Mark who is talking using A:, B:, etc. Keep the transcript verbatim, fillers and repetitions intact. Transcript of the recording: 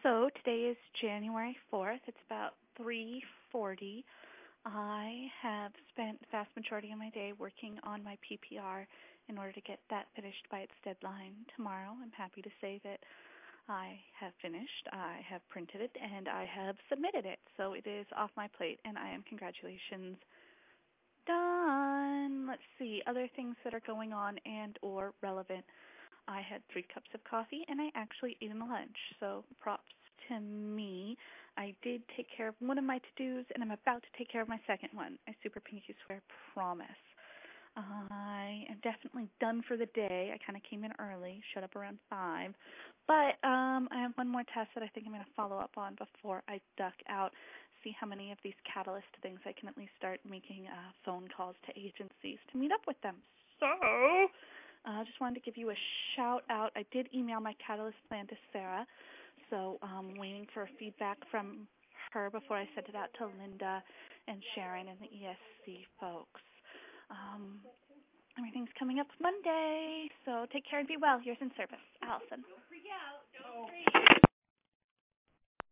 A: So today is January fourth. It's about three forty. I have spent the vast majority of my day working on my P P R in order to get that finished by its deadline tomorrow. I'm happy to say that I have finished, I have printed it, and I have submitted it. So it is off my plate, and I am, congratulations, done. Let's see, other things that are going on and or relevant. I had three cups of coffee, and I actually ate a lunch, so props to me. I did take care of one of my to-dos, and I'm about to take care of my second one. I super pinky swear promise. I am definitely done for the day. I kind of came in early, showed up around five. But um, I have one more test that I think I'm going to follow up on before I duck out, see how many of these catalyst things I can at least start making uh, phone calls to agencies to meet up with them. So I uh, just wanted to give you a shout out. I did email my catalyst plan to Sarah, so I'm um, waiting for feedback from her before I send it out to Linda and Sharon and the E S C folks. Um, everything's coming up Monday, so take care and be well. Yours in service, Allison.